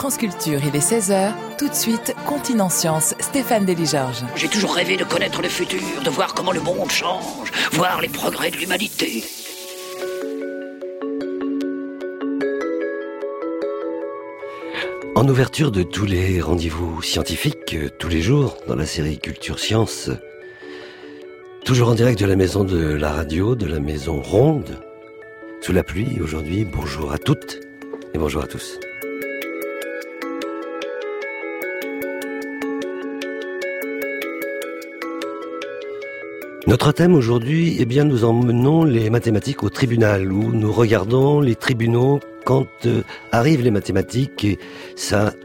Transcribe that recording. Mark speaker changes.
Speaker 1: France Culture, il est 16h. Tout de suite, Continent Science, Stéphane Delis-Georges.
Speaker 2: J'ai toujours rêvé de connaître le futur, de voir comment le monde change, voir les progrès de l'humanité.
Speaker 3: En ouverture de tous les rendez-vous scientifiques, tous les jours, dans la série Culture Science, toujours en direct de la maison de la radio, de la maison ronde, sous la pluie aujourd'hui, bonjour à toutes et bonjour à tous. Notre thème aujourd'hui, nous emmenons les mathématiques au tribunal, où nous regardons les tribunaux quand arrivent les mathématiques, et ça